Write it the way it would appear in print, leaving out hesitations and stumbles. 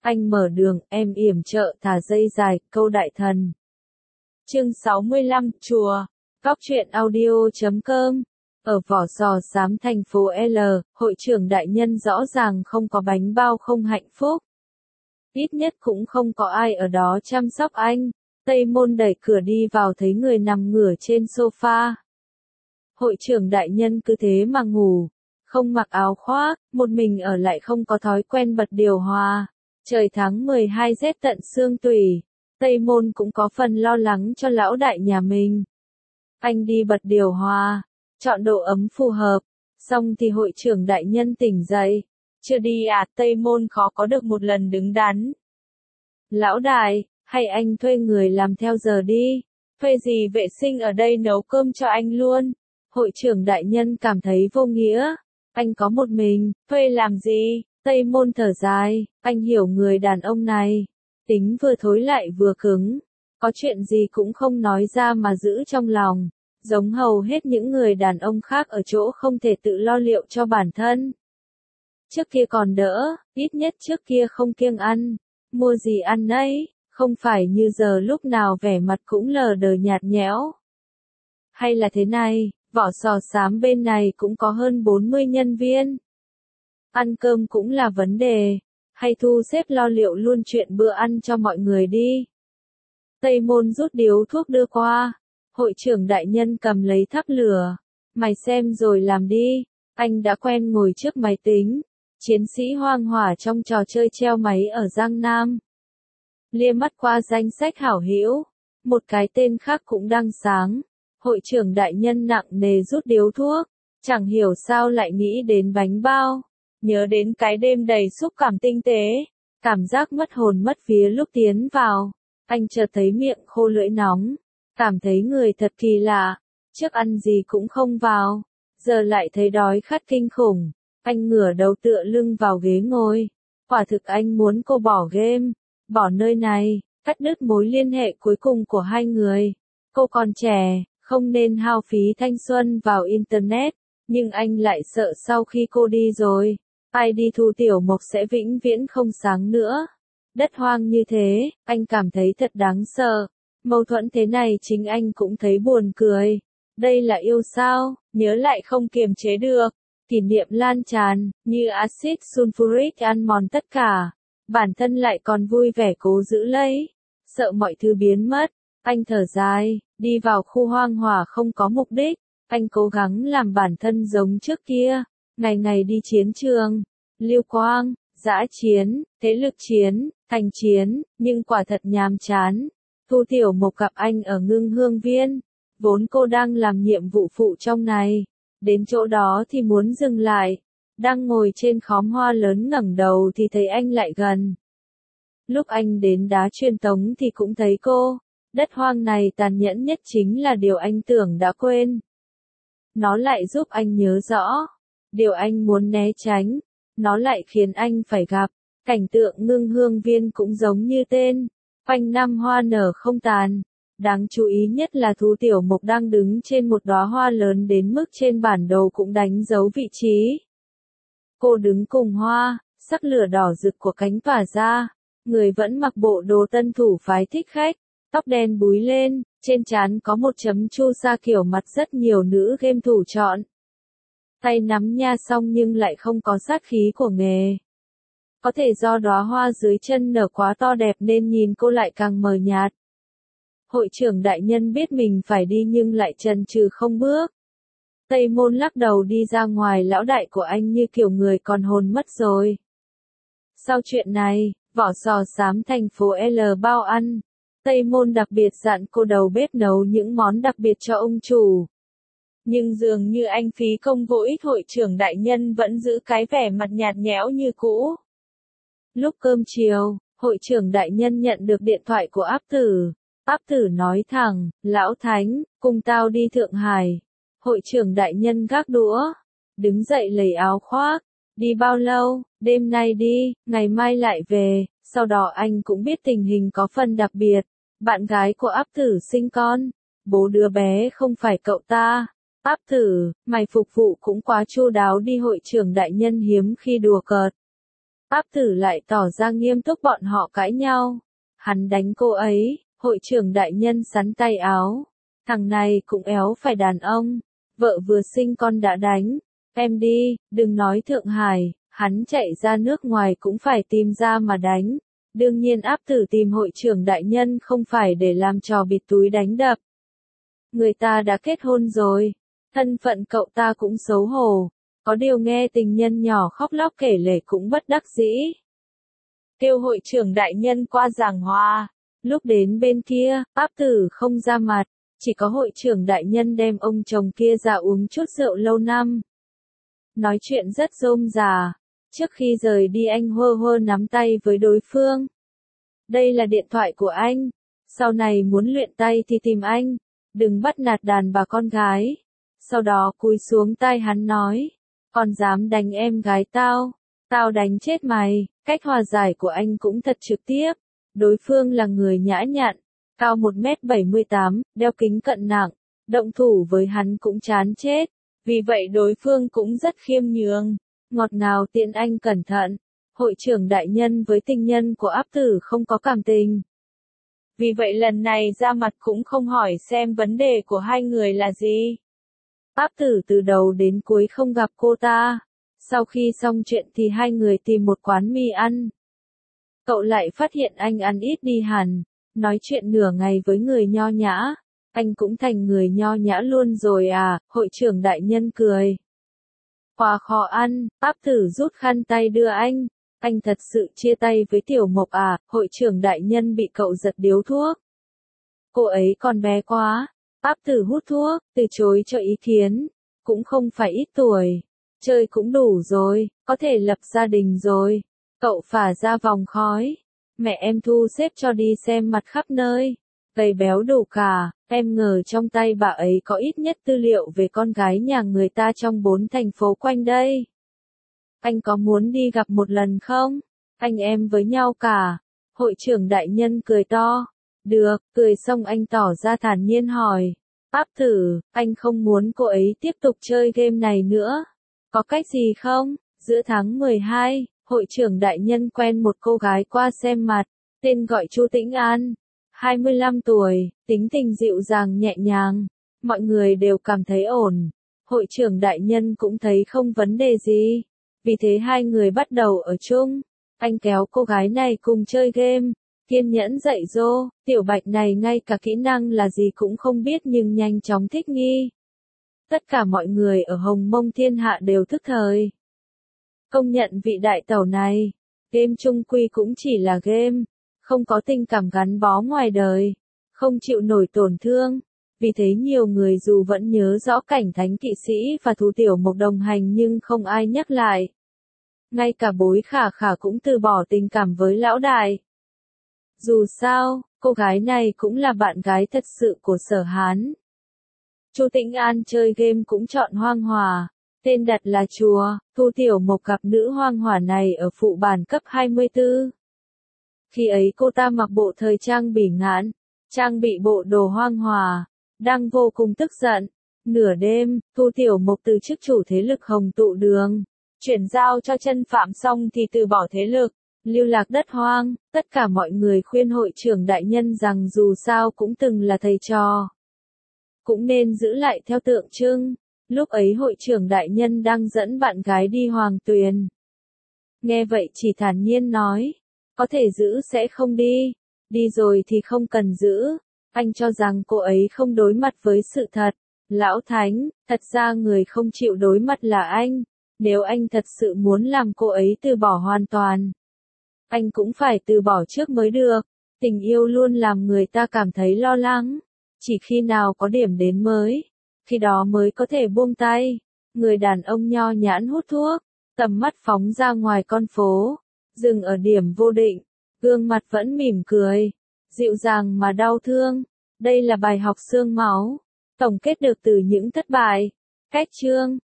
anh mở đường, em yểm trợ thả dây dài, câu đại thần. Chương 65, chùa. Góc truyện audio.com. Ở Vỏ Sò Xám thành phố L, hội trưởng đại nhân rõ ràng không có bánh bao không hạnh phúc. Ít nhất cũng không có ai ở đó chăm sóc anh. Tây Môn đẩy cửa đi vào thấy người nằm ngửa trên sofa. Hội trưởng đại nhân cứ thế mà ngủ, không mặc áo khoác, một mình ở lại không có thói quen bật điều hòa. Trời tháng 12 rét tận xương tủy, Tây Môn cũng có phần lo lắng cho lão đại nhà mình. Anh đi bật điều hòa, chọn độ ấm phù hợp, xong thì hội trưởng đại nhân tỉnh dậy. Chưa đi à? Tây Môn khó có được một lần đứng đắn. Lão đại, hay anh thuê người làm theo giờ đi, thuê gì vệ sinh ở đây nấu cơm cho anh luôn. Hội trưởng đại nhân cảm thấy vô nghĩa, anh có một mình, thuê làm gì? Tây Môn thở dài, anh hiểu người đàn ông này, tính vừa thối lại vừa cứng, có chuyện gì cũng không nói ra mà giữ trong lòng, giống hầu hết những người đàn ông khác ở chỗ không thể tự lo liệu cho bản thân. Trước kia còn đỡ, ít nhất trước kia không kiêng ăn, mua gì ăn nấy, không phải như giờ lúc nào vẻ mặt cũng lờ đờ nhạt nhẽo. Hay là thế này, Vỏ Sò Xám bên này cũng có hơn 40 nhân viên. Ăn cơm cũng là vấn đề, hay thu xếp lo liệu luôn chuyện bữa ăn cho mọi người đi. Tây Môn rút điếu thuốc đưa qua, hội trưởng đại nhân cầm lấy thắp lửa, mày xem rồi làm đi, anh đã quen ngồi trước máy tính, chiến sĩ hoang hỏa trong trò chơi treo máy ở Giang Nam. Liếc mắt qua danh sách hảo hữu, một cái tên khác cũng đang sáng, hội trưởng đại nhân nặng nề rút điếu thuốc, chẳng hiểu sao lại nghĩ đến bánh bao. Nhớ đến cái đêm đầy xúc cảm tinh tế, cảm giác mất hồn mất vía lúc tiến vào, anh chợt thấy miệng khô lưỡi nóng, cảm thấy người thật kỳ lạ, trước ăn gì cũng không vào, giờ lại thấy đói khát kinh khủng, anh ngửa đầu tựa lưng vào ghế ngồi, quả thực anh muốn cô bỏ game, bỏ nơi này, cắt đứt mối liên hệ cuối cùng của hai người, cô còn trẻ, không nên hao phí thanh xuân vào Internet, nhưng anh lại sợ sau khi cô đi rồi. ID Thu Tiểu Mộc sẽ vĩnh viễn không sáng nữa. Đất hoang như thế, anh cảm thấy thật đáng sợ. Mâu thuẫn thế này chính anh cũng thấy buồn cười. Đây là yêu sao, nhớ lại không kiềm chế được. Kỷ niệm lan tràn, như axit sulfuric ăn mòn tất cả. Bản thân lại còn vui vẻ cố giữ lấy. Sợ mọi thứ biến mất. Anh thở dài, đi vào khu hoang hỏa không có mục đích. Anh cố gắng làm bản thân giống trước kia. Ngày ngày đi chiến trường, lưu quang, dã chiến, thế lực chiến, thành chiến, nhưng quả thật nhàm chán. Thu Tiểu Mộc gặp anh ở Ngưng Hương Viên, vốn cô đang làm nhiệm vụ phụ trong này, đến chỗ đó thì muốn dừng lại, đang ngồi trên khóm hoa lớn ngẩng đầu thì thấy anh lại gần. Lúc anh đến đá truyền tống thì cũng thấy cô, đất hoang này tàn nhẫn nhất chính là điều anh tưởng đã quên. Nó lại giúp anh nhớ rõ. Điều anh muốn né tránh, nó lại khiến anh phải gặp. Cảnh tượng Ngưng Hương Viên cũng giống như tên, quanh năm hoa nở không tàn. Đáng chú ý nhất là Thu Tiểu Mộc đang đứng trên một đóa hoa lớn đến mức trên bản đồ cũng đánh dấu vị trí. Cô đứng cùng hoa, sắc lửa đỏ rực của cánh tỏa ra, người vẫn mặc bộ đồ tân thủ phái thích khách, tóc đen búi lên, trên trán có một chấm chu sa kiểu mặt rất nhiều nữ game thủ chọn. Tay nắm nha song nhưng lại không có sát khí của nghề. Có thể do đóa hoa dưới chân nở quá to đẹp nên nhìn cô lại càng mờ nhạt. Hội trưởng đại nhân biết mình phải đi nhưng lại chần chừ không bước. Tây Môn lắc đầu đi ra ngoài, lão đại của anh như kiểu người còn hồn mất rồi. Sau chuyện này, Vỏ Sò Xám thành phố L bao ăn. Tây Môn đặc biệt dặn cô đầu bếp nấu những món đặc biệt cho ông chủ. Nhưng dường như anh phí công vô ích, hội trưởng đại nhân vẫn giữ cái vẻ mặt nhạt nhẽo như cũ. Lúc cơm chiều, hội trưởng đại nhân nhận được điện thoại của Áp Tử. Áp Tử nói thẳng, lão Thánh, cùng tao đi Thượng Hải. Hội trưởng đại nhân gác đũa, đứng dậy lấy áo khoác. Đi bao lâu? Đêm nay đi, ngày mai lại về. Sau đó anh cũng biết tình hình có phần đặc biệt. Bạn gái của Áp Tử sinh con. Bố đứa bé không phải cậu ta. Áp Tử, mày phục vụ cũng quá chu đáo đi, hội trưởng đại nhân hiếm khi đùa cợt. Áp Tử lại tỏ ra nghiêm túc bọn họ cãi nhau. Hắn đánh cô ấy, hội trưởng đại nhân sắn tay áo. Thằng này cũng éo phải đàn ông, vợ vừa sinh con đã đánh. Em đi, đừng nói Thượng Hải, hắn chạy ra nước ngoài cũng phải tìm ra mà đánh. Đương nhiên Áp Tử tìm hội trưởng đại nhân không phải để làm trò bịt túi đánh đập. Người ta đã kết hôn rồi, thân phận cậu ta cũng xấu hổ, có điều nghe tình nhân nhỏ khóc lóc kể lể cũng bất đắc dĩ. Kêu hội trưởng đại nhân qua giảng hòa, lúc đến bên kia, Áp Tử không ra mặt, chỉ có hội trưởng đại nhân đem ông chồng kia ra uống chút rượu lâu năm. Nói chuyện rất rôm rà, trước khi rời đi anh hơ hơ nắm tay với đối phương. Đây là điện thoại của anh, sau này muốn luyện tay thì tìm anh, đừng bắt nạt đàn bà con gái. Sau đó cúi xuống tai hắn nói, còn dám đánh em gái tao, tao đánh chết mày. Cách hòa giải của anh cũng thật trực tiếp, đối phương là người nhã nhặn, cao 1m78, đeo kính cận nặng, động thủ với hắn cũng chán chết, vì vậy đối phương cũng rất khiêm nhường, ngọt ngào tiện anh cẩn thận. Hội trưởng đại nhân với tình nhân của Áp Tử không có cảm tình. Vì vậy lần này ra mặt cũng không hỏi xem vấn đề của hai người là gì. Áp Tử từ đầu đến cuối không gặp cô ta. Sau khi xong chuyện thì hai người tìm một quán mì ăn. Cậu lại phát hiện anh ăn ít đi hẳn, nói chuyện nửa ngày với người nho nhã. Anh cũng thành người nho nhã luôn rồi à, hội trưởng đại nhân cười. Quá khó ăn, Áp Tử rút khăn tay đưa anh. Anh thật sự chia tay với Tiểu Mộc à, hội trưởng đại nhân bị cậu giật điếu thuốc. Cô ấy còn bé quá, Áp Tử hút thuốc, từ chối cho ý kiến, cũng không phải ít tuổi. Chơi cũng đủ rồi, có thể lập gia đình rồi. Cậu phả ra vòng khói. Mẹ em thu xếp cho đi xem mặt khắp nơi. Gầy béo đủ cả, em ngờ trong tay bà ấy có ít nhất tư liệu về con gái nhà người ta trong 4 thành phố quanh đây. Anh có muốn đi gặp một lần không? Anh em với nhau cả. Hội trưởng đại nhân cười to. Được, cười xong anh tỏ ra thản nhiên hỏi. Áp Tử, anh không muốn cô ấy tiếp tục chơi game này nữa. Có cách gì không? Giữa tháng 12, hội trưởng đại nhân quen một cô gái qua xem mặt, tên gọi Chu Tĩnh An, 25 tuổi, tính tình dịu dàng nhẹ nhàng, mọi người đều cảm thấy ổn. Hội trưởng đại nhân cũng thấy không vấn đề gì, vì thế hai người bắt đầu ở chung. Anh kéo cô gái này cùng chơi game, kiên nhẫn dạy dỗ, tiểu bạch này ngay cả kỹ năng là gì cũng không biết nhưng nhanh chóng thích nghi. Tất cả mọi người ở Hồng Mông thiên hạ đều thức thời. Công nhận vị đại tẩu này, game chung quy cũng chỉ là game, không có tình cảm gắn bó ngoài đời, không chịu nổi tổn thương. Vì thế nhiều người dù vẫn nhớ rõ cảnh thánh kỵ sĩ và thú Tiểu Mộc đồng hành nhưng không ai nhắc lại. Ngay cả Bối Khả Khả cũng từ bỏ tình cảm với lão đại. Dù sao, cô gái này cũng là bạn gái thật sự của Sở Hán. Chu Tĩnh An chơi game cũng chọn hoang hòa, tên đặt là Chùa, Thu Tiểu Mộc gặp nữ hoang hỏa này ở phụ bản cấp 24. Khi ấy cô ta mặc bộ thời trang bỉ ngạn, trang bị bộ đồ hoang hòa, đang vô cùng tức giận. Nửa đêm, Thu Tiểu Mộc từ chức chủ thế lực Hồng Tụ Đường, chuyển giao cho Chân Phạm xong thì từ bỏ thế lực, lưu lạc đất hoang. Tất cả mọi người khuyên hội trưởng đại nhân rằng dù sao cũng từng là thầy trò, cũng nên giữ lại theo tượng trưng. Lúc ấy hội trưởng đại nhân đang dẫn bạn gái đi Hoàng Tuyền. Nghe vậy chỉ thản nhiên nói, có thể giữ sẽ không đi, đi rồi thì không cần giữ. Anh cho rằng cô ấy không đối mặt với sự thật. Lão Thánh, thật ra người không chịu đối mặt là anh. Nếu anh thật sự muốn làm cô ấy từ bỏ hoàn toàn, anh cũng phải từ bỏ trước mới được. Tình yêu luôn làm người ta cảm thấy lo lắng. Chỉ khi nào có điểm đến mới, khi đó mới có thể buông tay. Người đàn ông nho nhãn hút thuốc, tầm mắt phóng ra ngoài con phố, dừng ở điểm vô định, gương mặt vẫn mỉm cười, dịu dàng mà đau thương. Đây là bài học xương máu, tổng kết được từ những thất bại. Cách chương